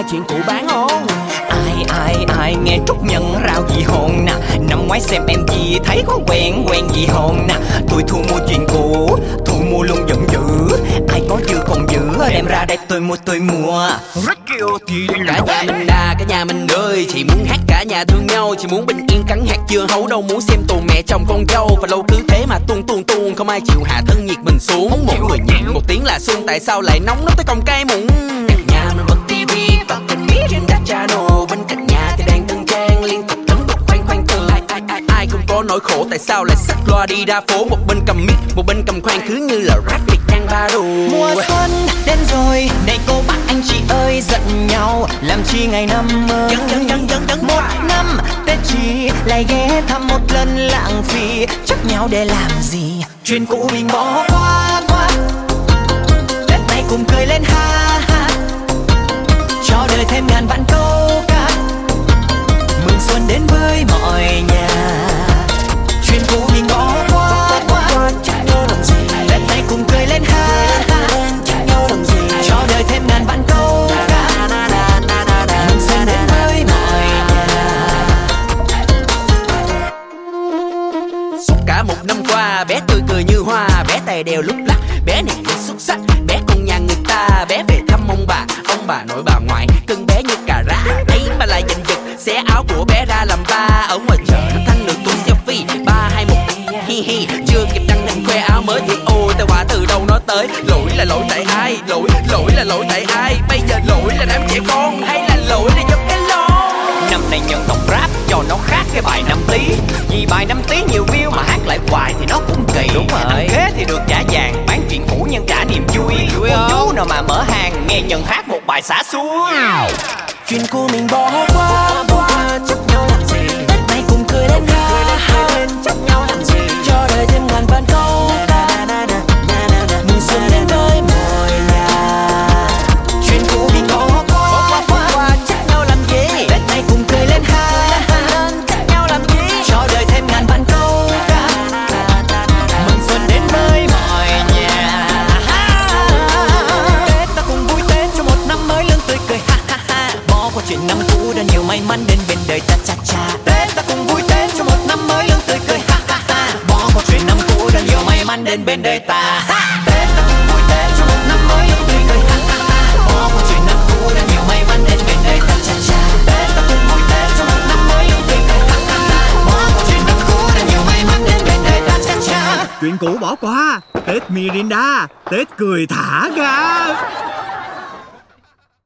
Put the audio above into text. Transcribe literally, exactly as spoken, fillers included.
chuyện cũ bán không? Ai ai ai nghe Trúc nhận rao gì hồn nè. Năm ngoái xem em gì thấy có quen quen gì hồn nè. Tôi thu mua chuyện cũ, thu mua luôn giận dữ. Ai có dư còn giữ đem ra đây tôi mua tôi mua. Cả nhà mình đà, cả nhà mình ơi. Chị muốn hát cả nhà thương nhau, chị muốn bình yên cắn hạt dưa hấu. Đâu muốn xem tuồng mẹ chồng con dâu và lâu cứ thế mà tuôn tuôn tuôn. Không ai chịu hạ thân nhiệt mình xuống. Một người nhịn một tiếng là xuân, tại sao lại nóng nóng tới còng cay mụn. Cả nhà mình bật tivi và kênh biết trên đa channel. Bên cạnh nhà thì đang tân trang liên tục tấn bật khoanh khoanh từ. Ai ai ai ai không có nỗi khổ, tại sao lại xách loa đi đa phố. Một bên cầm mic, một bên cầm khoan, cứ như là rap Việt Nam ba đồ. Mùa xuân đến rồi, này cô bác anh chị ơi giận nhau làm chi ngày năm mới. Dần dần dần dần dần một năm Tết chỉ lại ghé thăm một lần lãng phí. Chấp nhau để làm gì, chuyện cũ mình bỏ qua qua. Tết này cùng cười lên ha ha, cho đời thêm ngàn vạn câu ca. Mừng xuân đến với mọi nhà, chuyện cũ mình bỏ qua qua. Tết này cùng cười lên ha ha, cho đời thêm ngàn vạn câu ca. Mừng xuân đến với mọi nhà. Suốt cả một năm qua bé tươi cười như hoa, bé tay đeo lúc lắc, bé này xuất sắc, bé con nhà người ta. Bé về thăm ông bà, ông bà nội bà ngoại, cưng bé như cà rá. Ấy mà lại giành giật xé áo của bé ra làm ba. Ở ngoài chợ nó thanh được túi selfie ba hai một hi hi, chưa kịp đăng hình khoe áo mới thì ôi tao quả từ đâu nó tới. Lỗi là lỗi tại ai, lỗi lỗi là lỗi tại ai. Bây giờ lỗi là đám trẻ con hay là lỗi là do cái lon. Năm nay nhân tộc rap cho nó khác cái bài năm tí. Vì bài năm tí nhiều view mà hát lại hoài thì nó cũng kỳ. Đúng rồi. Ăn thế thì được trả vàng, bán chuyện cũ nhân trả niềm vui. Vui Một không? chú nào mà mở hàng nghe nhân hát một bài xả xuống. Chuyện cũ mình bỏ qua qua, chấp nhau làm gì. Tết này cùng cười lên ha ha, chấp nhau làm gì. cho đời thêm ngàn vạn câu ca. Mừng xuân đến với mọi nhà, chuyện cũ mình bỏ qua qua. Chấp nhau làm gì. Tết này cùng cười lên ha ha, Chấp nhau làm gì. cho đời thêm ngàn vạn câu ca. Mừng xuân đến với mọi nhà. Tết ta cùng vui Tết cho một năm mới lương tươi cười ha ha ha. Bỏ qua chuyện năm cũ đã nhiều may mắn đến bên đời ta cha cha. Tết ta cùng vui Tết cho một năm mới lương tươi cười ha ha ha. Bỏ qua chuyện năm cũ đã nhiều may mắn đến bên đời ta. Tết ta cùng vui Tết cho một năm mới lương tươi cười ha ha ha. Bỏ qua chuyện năm cũ đã nhiều may mắn đến bên đời ta cha cha. Tết ta cùng vui Tết cho một năm mới lương tươi cười ha ha ha. Bỏ qua chuyện năm cũ đã nhiều may mắn đến bên đời ta cha cha. Chuyện cũ bỏ qua, Tết Mirinda, Tết cười thả ga.